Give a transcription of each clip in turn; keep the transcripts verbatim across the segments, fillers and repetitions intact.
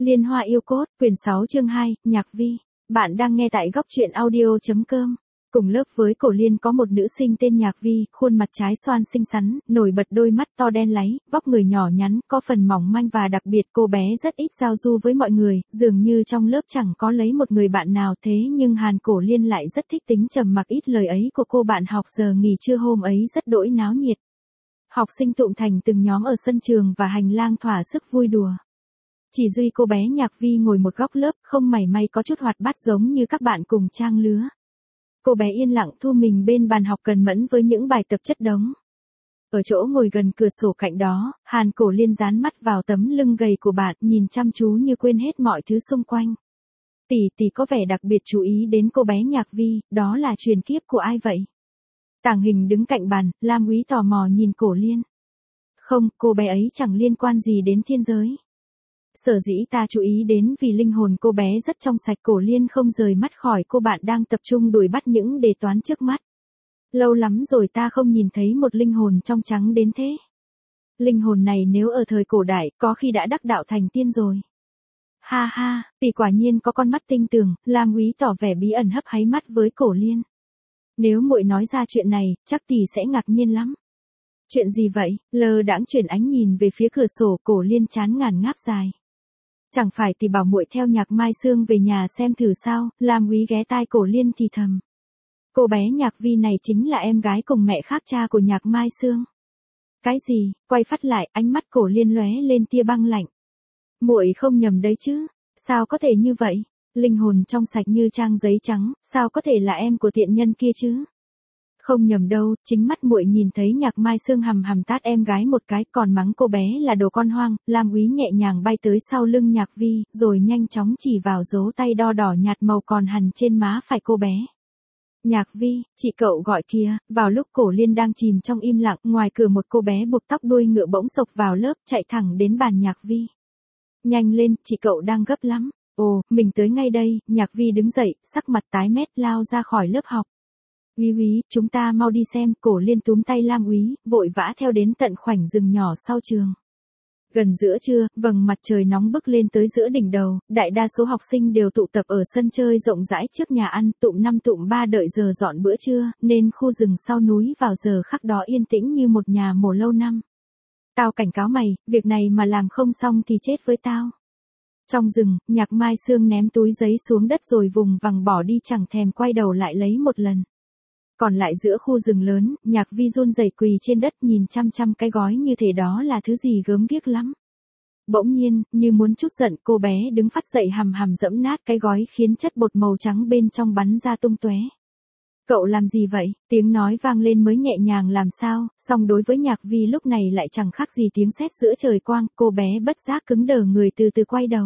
Liên Hoa yêu cốt, quyển sáu chương hai, Nhạc Vi. Bạn đang nghe tại góc truyện audio.com. Cùng lớp với Cổ Liên có một nữ sinh tên Nhạc Vi, khuôn mặt trái xoan xinh xắn, nổi bật đôi mắt to đen láy, vóc người nhỏ nhắn, có phần mỏng manh và đặc biệt cô bé rất ít giao du với mọi người, dường như trong lớp chẳng có lấy một người bạn nào thế nhưng Hàn Cổ Liên lại rất thích tính trầm mặc ít lời ấy của cô bạn học giờ nghỉ trưa hôm ấy rất đỗi náo nhiệt. Học sinh tụm thành từng nhóm ở sân trường và hành lang thỏa sức vui đùa. Chỉ duy cô bé Nhạc Vi ngồi một góc lớp không mảy may có chút hoạt bát giống như các bạn cùng trang lứa. Cô bé yên lặng thu mình bên bàn học cần mẫn với những bài tập chất đống. Ở chỗ ngồi gần cửa sổ cạnh đó, Hàn Cổ Liên dán mắt vào tấm lưng gầy của bạn nhìn chăm chú như quên hết mọi thứ xung quanh. Tỷ tỷ có vẻ đặc biệt chú ý đến cô bé Nhạc Vi, đó là truyền kiếp của ai vậy? Tàng Hình đứng cạnh bàn, Lam Úy tò mò nhìn Cổ Liên. Không, cô bé ấy chẳng liên quan gì đến thiên giới. Sở dĩ ta chú ý đến vì linh hồn cô bé rất trong sạch. Cổ Liên không rời mắt khỏi cô bạn đang tập trung đuổi bắt những đề toán trước mắt. Lâu lắm rồi ta không nhìn thấy một linh hồn trong trắng đến thế. Linh hồn này nếu ở thời cổ đại có khi đã đắc đạo thành tiên rồi. Ha ha, tỷ quả nhiên có con mắt tinh tường. Lam Úy tỏ vẻ bí ẩn hấp háy mắt với Cổ Liên. Nếu muội nói ra chuyện này, chắc tỷ sẽ ngạc nhiên lắm. Chuyện gì vậy? Lơ đãng chuyển ánh nhìn về phía cửa sổ, Cổ Liên chán ngàn ngáp dài. Chẳng phải tỷ bảo muội theo Nhạc Mai Sương về nhà xem thử sao? Lam Úy ghé tai Cổ Liên thì thầm. Cô bé Nhạc Vi này chính là em gái cùng mẹ khác cha của Nhạc Mai Sương. Cái gì? Quay phát lại, ánh mắt Cổ Liên lóe lên tia băng lạnh. Muội không nhầm đấy chứ? Sao có thể như vậy? Linh hồn trong sạch như trang giấy trắng, sao có thể là em của tiện nhân kia chứ? Không nhầm đâu, chính mắt muội nhìn thấy Nhạc Mai Sương hầm hầm tát em gái một cái, còn mắng cô bé là đồ con hoang. Lam Úy nhẹ nhàng bay tới sau lưng Nhạc Vi, rồi nhanh chóng chỉ vào dấu tay đo đỏ nhạt màu còn hằn trên má phải cô bé. Nhạc Vi, chị cậu gọi kìa. Vào lúc Cổ Liên đang chìm trong im lặng, ngoài cửa một cô bé buộc tóc đuôi ngựa bỗng xộc vào lớp, chạy thẳng đến bàn Nhạc Vi. Nhanh lên, chị cậu đang gấp lắm. Ồ, mình tới ngay đây. Nhạc Vi đứng dậy, sắc mặt tái mét lao ra khỏi lớp học. Úy úy, chúng ta mau đi xem. Cổ Liên túm tay Lam Úy, vội vã theo đến tận khoảnh rừng nhỏ sau trường. Gần giữa trưa, vầng mặt trời nóng bức lên tới giữa đỉnh đầu, đại đa số học sinh đều tụ tập ở sân chơi rộng rãi trước nhà ăn, tụm năm tụm ba đợi giờ dọn bữa trưa, nên khu rừng sau núi vào giờ khắc đó yên tĩnh như một nhà mồ lâu năm. Tao cảnh cáo mày, việc này mà làm không xong thì chết với tao. Trong rừng, Nhạc Mai Sương ném túi giấy xuống đất rồi vùng vằng bỏ đi chẳng thèm quay đầu lại lấy một lần. Còn lại giữa khu rừng lớn, Nhạc Vi run rẩy quỳ trên đất nhìn chăm chăm cái gói như thể đó là thứ gì gớm ghiếc lắm. Bỗng nhiên, như muốn trút giận, cô bé đứng phắt dậy hầm hầm dẫm nát cái gói khiến chất bột màu trắng bên trong bắn ra tung tóe. Cậu làm gì vậy? Tiếng nói vang lên mới nhẹ nhàng làm sao, song đối với Nhạc Vi lúc này lại chẳng khác gì tiếng sét giữa trời quang, cô bé bất giác cứng đờ người từ từ quay đầu.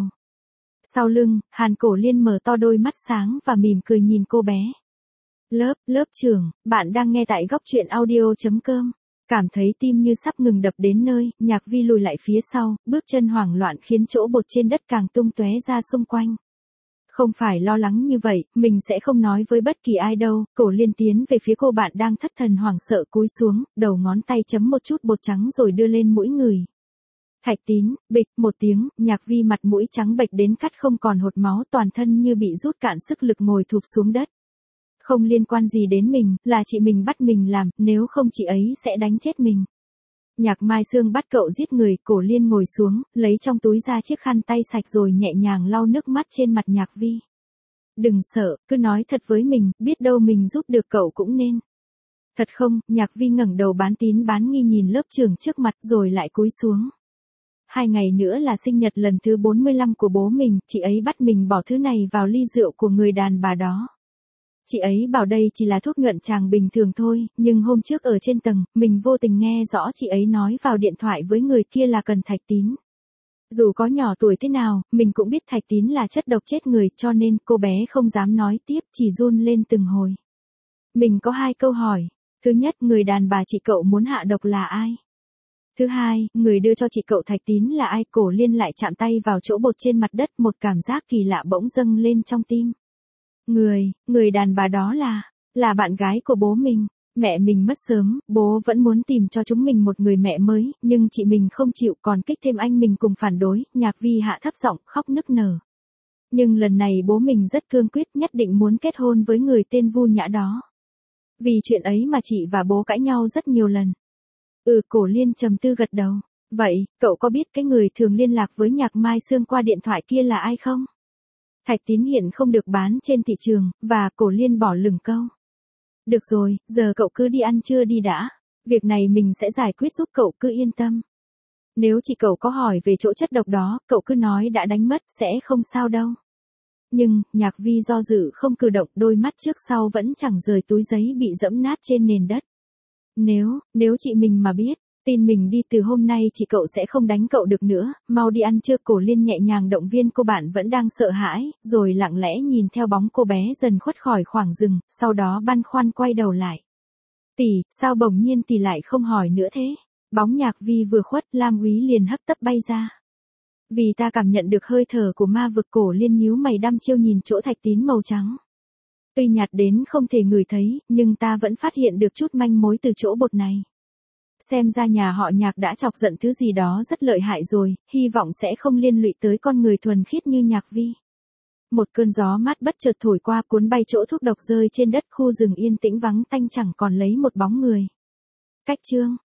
Sau lưng, Hàn Cổ Liên mở to đôi mắt sáng và mỉm cười nhìn cô bé. Lớp, lớp trưởng, bạn đang nghe tại góc truyện audio.com. Cảm thấy tim như sắp ngừng đập đến nơi, Nhạc Vi lùi lại phía sau, bước chân hoảng loạn khiến chỗ bột trên đất càng tung tóe ra xung quanh. Không phải lo lắng như vậy, mình sẽ không nói với bất kỳ ai đâu. Cổ Liên tiến về phía cô bạn đang thất thần hoảng sợ cúi xuống, đầu ngón tay chấm một chút bột trắng rồi đưa lên mũi người. Thạch tín, bịch, một tiếng, Nhạc Vi mặt mũi trắng bệch đến cắt không còn hột máu, toàn thân như bị rút cạn sức lực ngồi thụp xuống đất. Không liên quan gì đến mình, là chị mình bắt mình làm, nếu không chị ấy sẽ đánh chết mình. Nhạc Mai Sương bắt cậu giết người. Cổ Liên ngồi xuống, lấy trong túi ra chiếc khăn tay sạch rồi nhẹ nhàng lau nước mắt trên mặt Nhạc Vi. Đừng sợ, cứ nói thật với mình, biết đâu mình giúp được cậu cũng nên. Thật không? Nhạc Vi ngẩng đầu bán tín bán nghi nhìn lớp trưởng trước mặt rồi lại cúi xuống. Hai ngày nữa là sinh nhật lần thứ bốn mươi lăm của bố mình, chị ấy bắt mình bỏ thứ này vào ly rượu của người đàn bà đó. Chị ấy bảo đây chỉ là thuốc nhuận tràng bình thường thôi, nhưng hôm trước ở trên tầng, mình vô tình nghe rõ chị ấy nói vào điện thoại với người kia là cần thạch tín. Dù có nhỏ tuổi thế nào, mình cũng biết thạch tín là chất độc chết người, cho nên cô bé không dám nói tiếp, chỉ run lên từng hồi. Mình có hai câu hỏi. Thứ nhất, người đàn bà chị cậu muốn hạ độc là ai? Thứ hai, người đưa cho chị cậu thạch tín là ai? Cổ Liên lại chạm tay vào chỗ bột trên mặt đất, một cảm giác kỳ lạ bỗng dâng lên trong tim. Người, người đàn bà đó là, là bạn gái của bố mình. Mẹ mình mất sớm, bố vẫn muốn tìm cho chúng mình một người mẹ mới, nhưng chị mình không chịu, còn kích thêm anh mình cùng phản đối. Nhạc Vi hạ thấp giọng khóc nức nở. Nhưng lần này bố mình rất cương quyết, nhất định muốn kết hôn với người tên Vu Nhã đó. Vì chuyện ấy mà chị và bố cãi nhau rất nhiều lần. Ừ, Cổ Liên trầm tư gật đầu. Vậy, cậu có biết cái người thường liên lạc với Nhạc Mai Sương qua điện thoại kia là ai không? Thạch Tín hiện không được bán trên thị trường, và Cổ Liên bỏ lửng câu. Được rồi, giờ cậu cứ đi ăn trưa đi đã. Việc này mình sẽ giải quyết giúp cậu, cứ yên tâm. Nếu chị cậu có hỏi về chỗ chất độc đó, cậu cứ nói đã đánh mất, sẽ không sao đâu. Nhưng, Nhạc Vi do dự không cử động, đôi mắt trước sau vẫn chẳng rời túi giấy bị dẫm nát trên nền đất. Nếu, nếu chị mình mà biết, tin mình đi từ hôm nay chị cậu sẽ không đánh cậu được nữa, mau đi ăn trưa. Cổ Liên nhẹ nhàng động viên cô bạn vẫn đang sợ hãi, rồi lặng lẽ nhìn theo bóng cô bé dần khuất khỏi khoảng rừng, sau đó băn khoăn quay đầu lại. Tỷ, sao bỗng nhiên tỷ lại không hỏi nữa thế? Bóng Nhạc Vi vừa khuất, Lam Úy liền hấp tấp bay ra. Vì ta cảm nhận được hơi thở của ma vực. Cổ Liên nhíu mày đăm chiêu nhìn chỗ thạch tín màu trắng. Tuy nhạt đến không thể ngửi thấy, nhưng ta vẫn phát hiện được chút manh mối từ chỗ bột này. Xem ra nhà họ Nhạc đã chọc giận thứ gì đó rất lợi hại rồi, hy vọng sẽ không liên lụy tới con người thuần khiết như Nhạc Vi. Một cơn gió mát bất chợt thổi qua cuốn bay chỗ thuốc độc rơi trên đất, khu rừng yên tĩnh vắng tanh chẳng còn lấy một bóng người. Cách chương